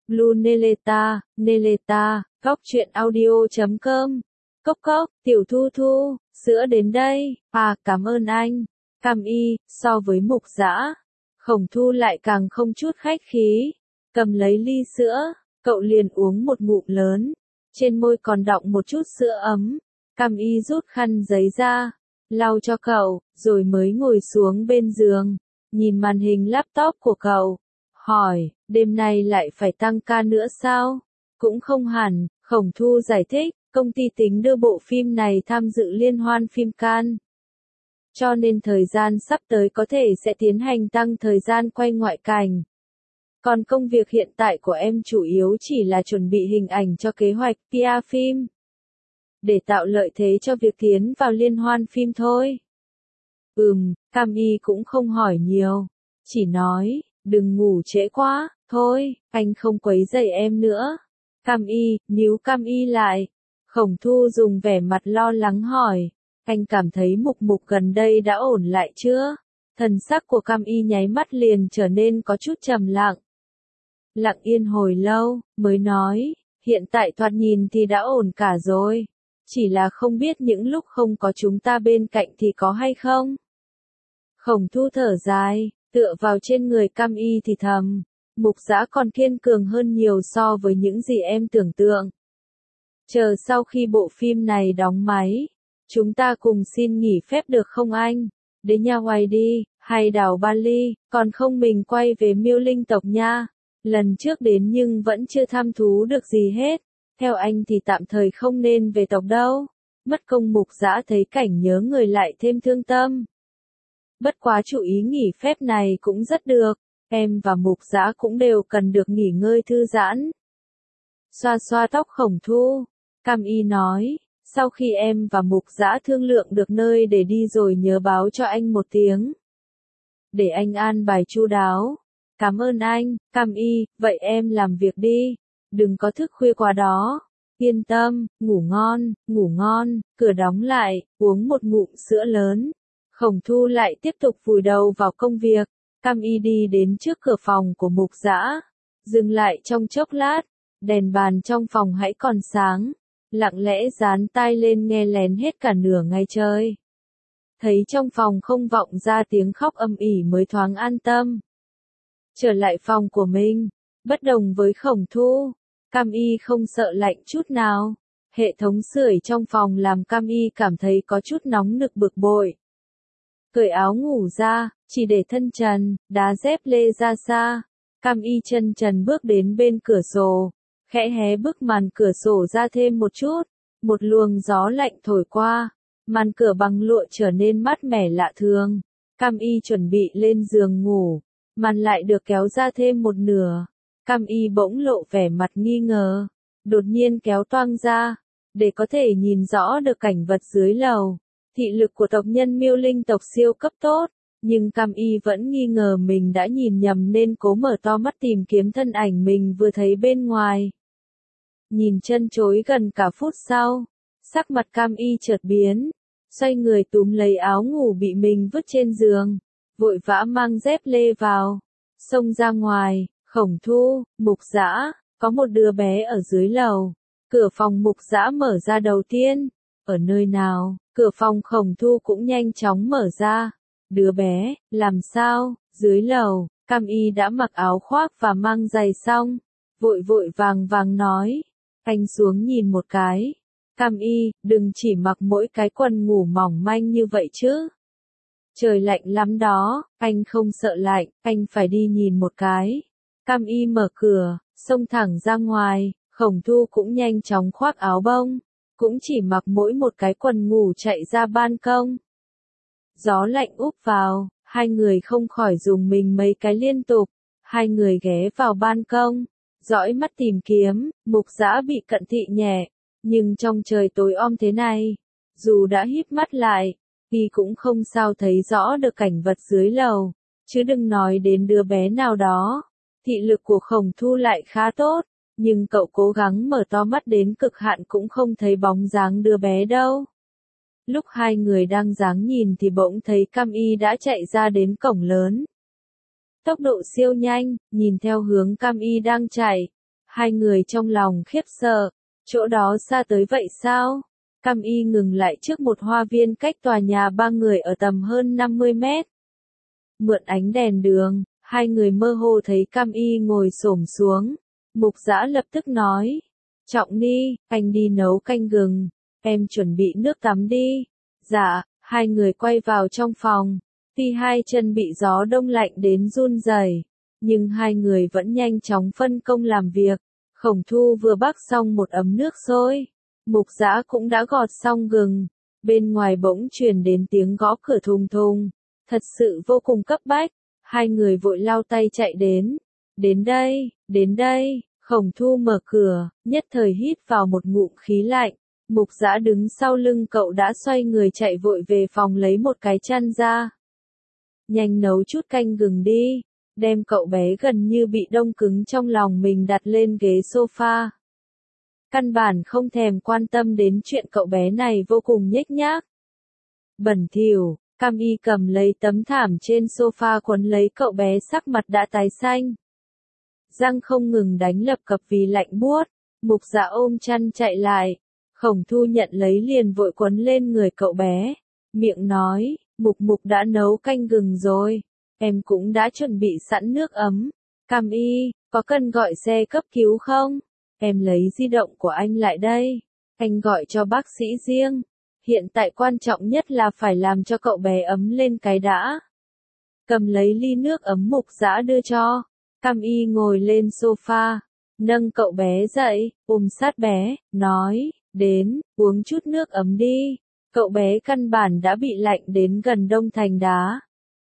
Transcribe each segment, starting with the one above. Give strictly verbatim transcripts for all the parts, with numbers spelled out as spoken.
Blue Neleta, Neleta, cóc truyện audio chấm com. Cốc cốc, tiểu thu thu, sữa đến đây, à cảm ơn anh. Cam Y, so với Mục Dã, Khổng Thu lại càng không chút khách khí. Cầm lấy ly sữa, cậu liền uống một ngụm lớn. Trên môi còn đọng một chút sữa ấm. Cam Y rút khăn giấy ra, lau cho cậu, rồi mới ngồi xuống bên giường, nhìn màn hình laptop của cậu. Hỏi, đêm nay lại phải tăng ca nữa sao? Cũng không hẳn, Khổng Thu giải thích, công ty tính đưa bộ phim này tham dự liên hoan phim Cannes. Cho nên thời gian sắp tới có thể sẽ tiến hành tăng thời gian quay ngoại cảnh. Còn công việc hiện tại của em chủ yếu chỉ là chuẩn bị hình ảnh cho kế hoạch pê e phim. Để tạo lợi thế cho việc tiến vào liên hoan phim thôi. Ừm, Cam Y cũng không hỏi nhiều. Chỉ nói, đừng ngủ trễ quá, thôi, anh không quấy rầy em nữa. Cam Y, níu Cam Y lại. Khổng Thu dùng vẻ mặt lo lắng hỏi, anh cảm thấy Mục Mục gần đây đã ổn lại chưa? Thần sắc của Cam Y nháy mắt liền trở nên có chút trầm lặng. Lặng yên hồi lâu, mới nói, hiện tại thoạt nhìn thì đã ổn cả rồi. Chỉ là không biết những lúc không có chúng ta bên cạnh thì có hay không? Khổng Thu thở dài, tựa vào trên người Cam Y thì thầm, Mục Dã còn kiên cường hơn nhiều so với những gì em tưởng tượng. Chờ sau khi bộ phim này đóng máy, chúng ta cùng xin nghỉ phép được không anh? Đến nhà ngoài đi, hay đảo Bali, còn không mình quay về Miêu Linh tộc nha. Lần trước đến nhưng vẫn chưa thăm thú được gì hết. Theo anh thì tạm thời không nên về tộc đâu. Mất công Mục Dã thấy cảnh nhớ người lại thêm thương tâm. Bất quá chủ ý nghỉ phép này cũng rất được. Em và Mục Dã cũng đều cần được nghỉ ngơi thư giãn. Xoa xoa tóc Khổng Thu, Cam Y nói, sau khi em và Mục Dã thương lượng được nơi để đi rồi nhớ báo cho anh một tiếng. Để anh an bài chu đáo. Cảm ơn anh, Cam Y, vậy em làm việc đi. Đừng có thức khuya quá đó. Yên tâm, ngủ ngon, ngủ ngon, cửa đóng lại, uống một ngụm sữa lớn. Khổng Thu lại tiếp tục vùi đầu vào công việc. Cam Y đi đến trước cửa phòng của Mục Dã, dừng lại trong chốc lát, đèn bàn trong phòng hãy còn sáng, lặng lẽ dán tai lên nghe lén hết cả nửa ngày trời. Thấy trong phòng không vọng ra tiếng khóc âm ỉ mới thoáng an tâm. Trở lại phòng của mình, bất đồng với Khổng Thu, Cam Y không sợ lạnh chút nào. Hệ thống sưởi trong phòng làm Cam Y cảm thấy có chút nóng nực bực bội. Cởi áo ngủ ra, chỉ để thân trần, đá dép lê ra xa. Cam Y chân trần bước đến bên cửa sổ, khẽ hé bức màn cửa sổ ra thêm một chút. Một luồng gió lạnh thổi qua, màn cửa bằng lụa trở nên mát mẻ lạ thường. Cam Y chuẩn bị lên giường ngủ, màn lại được kéo ra thêm một nửa. Cam Y bỗng lộ vẻ mặt nghi ngờ, đột nhiên kéo toang ra, để có thể nhìn rõ được cảnh vật dưới lầu. Thị lực của tộc nhân Miêu Linh tộc siêu cấp tốt, nhưng Cam Y vẫn nghi ngờ mình đã nhìn nhầm nên cố mở to mắt tìm kiếm thân ảnh mình vừa thấy bên ngoài. Nhìn chân chối gần cả phút sau, sắc mặt Cam Y chợt biến, xoay người túm lấy áo ngủ bị mình vứt trên giường, vội vã mang dép lê vào, xông ra ngoài. Khổng Thu, Mục Dã, có một đứa bé ở dưới lầu. Cửa phòng Mục Dã mở ra đầu tiên. Ở nơi nào? Cửa phòng Khổng Thu cũng nhanh chóng mở ra. Đứa bé, làm sao? Dưới lầu, Cam Y đã mặc áo khoác và mang giày xong. Vội vội vàng vàng nói. Anh xuống nhìn một cái. Cam Y, đừng chỉ mặc mỗi cái quần ngủ mỏng manh như vậy chứ. Trời lạnh lắm đó, anh không sợ lạnh, anh phải đi nhìn một cái. Cam Y mở cửa, xông thẳng ra ngoài, Khổng Thu cũng nhanh chóng khoác áo bông, cũng chỉ mặc mỗi một cái quần ngủ chạy ra ban công. Gió lạnh úp vào, hai người không khỏi dùng mình mấy cái liên tục, hai người ghé vào ban công, dõi mắt tìm kiếm. Mục Dã bị cận thị nhẹ, nhưng trong trời tối om thế này, dù đã híp mắt lại, thì cũng không sao thấy rõ được cảnh vật dưới lầu, chứ đừng nói đến đứa bé nào đó. Thị lực của Khổng Thu lại khá tốt, nhưng cậu cố gắng mở to mắt đến cực hạn cũng không thấy bóng dáng đứa bé đâu. Lúc hai người đang dáng nhìn thì bỗng thấy Cam Y đã chạy ra đến cổng lớn. Tốc độ siêu nhanh, nhìn theo hướng Cam Y đang chạy, Hai người trong lòng khiếp sợ, chỗ đó xa tới vậy sao? Cam Y ngừng lại trước một hoa viên cách tòa nhà ba người ở tầm hơn năm mươi mét. Mượn ánh đèn đường, hai người mơ hồ thấy Cam Y ngồi xổm xuống. Mục Dã lập tức nói, Trọng Ni, anh đi nấu canh gừng, em chuẩn bị nước tắm đi. Dạ, hai người quay vào trong phòng, tuy hai chân bị gió đông lạnh đến run rẩy, nhưng hai người vẫn nhanh chóng phân công làm việc. Khổng Thu vừa bắc xong một ấm nước sôi, Mục Dã cũng đã gọt xong gừng, bên ngoài bỗng truyền đến tiếng gõ cửa thùng thùng, thật sự vô cùng cấp bách, hai người vội lao tay chạy đến. Đến đây, đến đây, Khổng Thu mở cửa, nhất thời hít vào một ngụm khí lạnh. Mục Dã đứng sau lưng cậu đã xoay người chạy vội về phòng lấy một cái chăn ra. Nhanh nấu chút canh gừng đi, đem cậu bé gần như bị đông cứng trong lòng mình đặt lên ghế sofa. Căn bản không thèm quan tâm đến chuyện cậu bé này vô cùng nhếch nhác. Bẩn thỉu, Cam Y cầm lấy tấm thảm trên sofa quấn lấy cậu bé sắc mặt đã tái xanh. Răng không ngừng đánh lập cập vì lạnh buốt, Mục Dã ôm chăn chạy lại. Khổng Thu nhận lấy liền vội quấn lên người cậu bé, miệng nói, Mục Mục đã nấu canh gừng rồi, em cũng đã chuẩn bị sẵn nước ấm. Cam Y, có cần gọi xe cấp cứu không? Em lấy di động của anh lại đây, anh gọi cho bác sĩ riêng. Hiện tại quan trọng nhất là phải làm cho cậu bé ấm lên cái đã. Cầm lấy ly nước ấm Mục Dã đưa cho, Cam Y ngồi lên sofa, nâng cậu bé dậy, ôm sát bé, nói, đến, uống chút nước ấm đi. Cậu bé căn bản đã bị lạnh đến gần đông thành đá.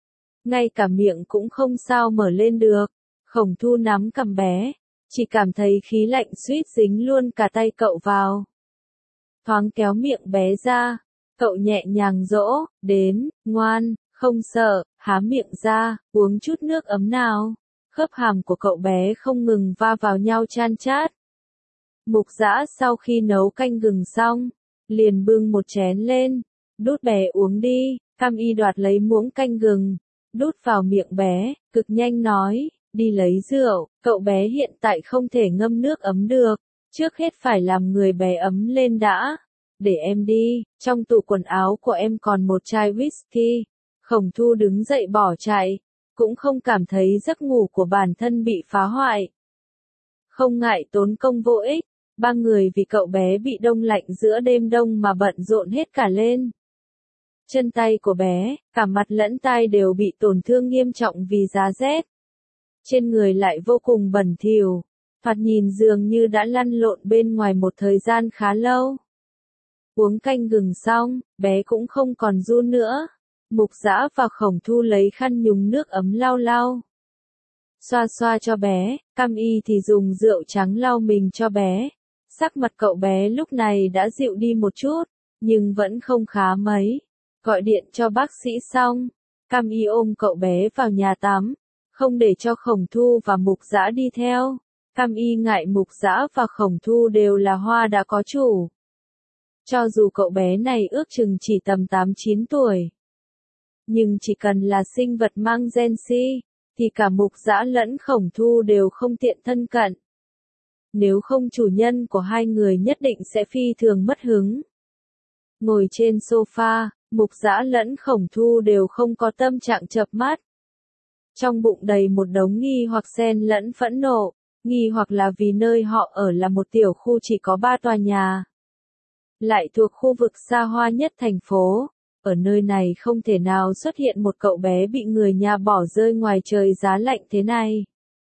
Ngay cả miệng cũng không sao mở lên được. Khổng Thu nắm cầm bé, chỉ cảm thấy khí lạnh suýt dính luôn cả tay cậu vào. Thoáng kéo miệng bé ra, cậu nhẹ nhàng dỗ, đến, ngoan, không sợ, há miệng ra, uống chút nước ấm nào. Khớp hàm của cậu bé không ngừng va vào nhau chan chát. Mục Dã sau khi nấu canh gừng xong, liền bưng một chén lên, đút bé uống đi. Cam Y đoạt lấy muỗng canh gừng, đút vào miệng bé, cực nhanh nói, đi lấy rượu. Cậu bé hiện tại không thể ngâm nước ấm được, trước hết phải làm người bé ấm lên đã. Để em đi, trong tủ quần áo của em còn một chai whisky. Khổng Thu đứng dậy bỏ chạy, cũng không cảm thấy giấc ngủ của bản thân bị phá hoại. Không ngại tốn công vô ích, ba người vì cậu bé bị đông lạnh giữa đêm đông mà bận rộn hết cả lên. Chân tay của bé, cả mặt lẫn tai đều bị tổn thương nghiêm trọng vì giá rét. Trên người lại vô cùng bẩn thỉu, thoạt nhìn dường như đã lăn lộn bên ngoài một thời gian khá lâu. Uống canh gừng xong, bé cũng không còn run nữa. Mục Dã và Khổng Thu lấy khăn nhúng nước ấm lau lau. Xoa xoa cho bé, Cam Y thì dùng rượu trắng lau mình cho bé. Sắc mặt cậu bé lúc này đã dịu đi một chút, nhưng vẫn không khá mấy. Gọi điện cho bác sĩ xong, Cam Y ôm cậu bé vào nhà tắm, không để cho Khổng Thu và Mục Dã đi theo. Cam Y ngại Mục Dã và Khổng Thu đều là hoa đã có chủ. Cho dù cậu bé này ước chừng chỉ tầm tám chín tuổi. Nhưng chỉ cần là sinh vật mang gen si, thì cả Mục Dã lẫn Khổng Thu đều không tiện thân cận. Nếu không chủ nhân của hai người nhất định sẽ phi thường mất hứng. Ngồi trên sofa, Mục Dã lẫn Khổng Thu đều không có tâm trạng chợp mắt. Trong bụng đầy một đống nghi hoặc xen lẫn phẫn nộ, nghi hoặc là vì nơi họ ở là một tiểu khu chỉ có ba tòa nhà. Lại thuộc khu vực xa hoa nhất thành phố. Ở nơi này không thể nào xuất hiện một cậu bé bị người nhà bỏ rơi ngoài trời giá lạnh thế này.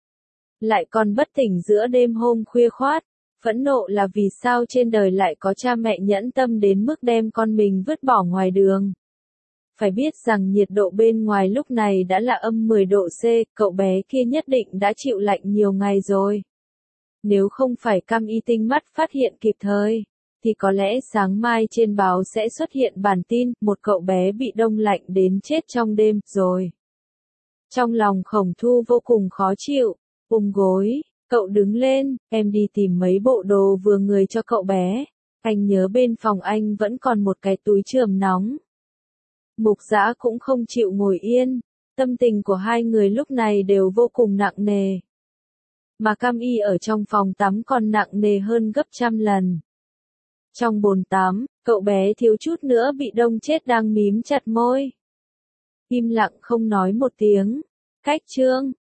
Lại còn bất tỉnh giữa đêm hôm khuya khoát, phẫn nộ là vì sao trên đời lại có cha mẹ nhẫn tâm đến mức đem con mình vứt bỏ ngoài đường. Phải biết rằng nhiệt độ bên ngoài lúc này đã là âm mười độ C, cậu bé kia nhất định đã chịu lạnh nhiều ngày rồi. Nếu không phải Cam Y tinh mắt phát hiện kịp thời, thì có lẽ sáng mai trên báo sẽ xuất hiện bản tin, một cậu bé bị đông lạnh đến chết trong đêm, rồi. Trong lòng Khổng Thu vô cùng khó chịu, ôm gối, cậu đứng lên, em đi tìm mấy bộ đồ vừa người cho cậu bé, anh nhớ bên phòng anh vẫn còn một cái túi chườm nóng. Mục Dã cũng không chịu ngồi yên, tâm tình của hai người lúc này đều vô cùng nặng nề. mà cam y ở trong phòng tắm còn nặng nề hơn gấp trăm lần. Trong bồn tắm, cậu bé thiếu chút nữa bị đông chết đang mím chặt môi. Im lặng không nói một tiếng. Cách chương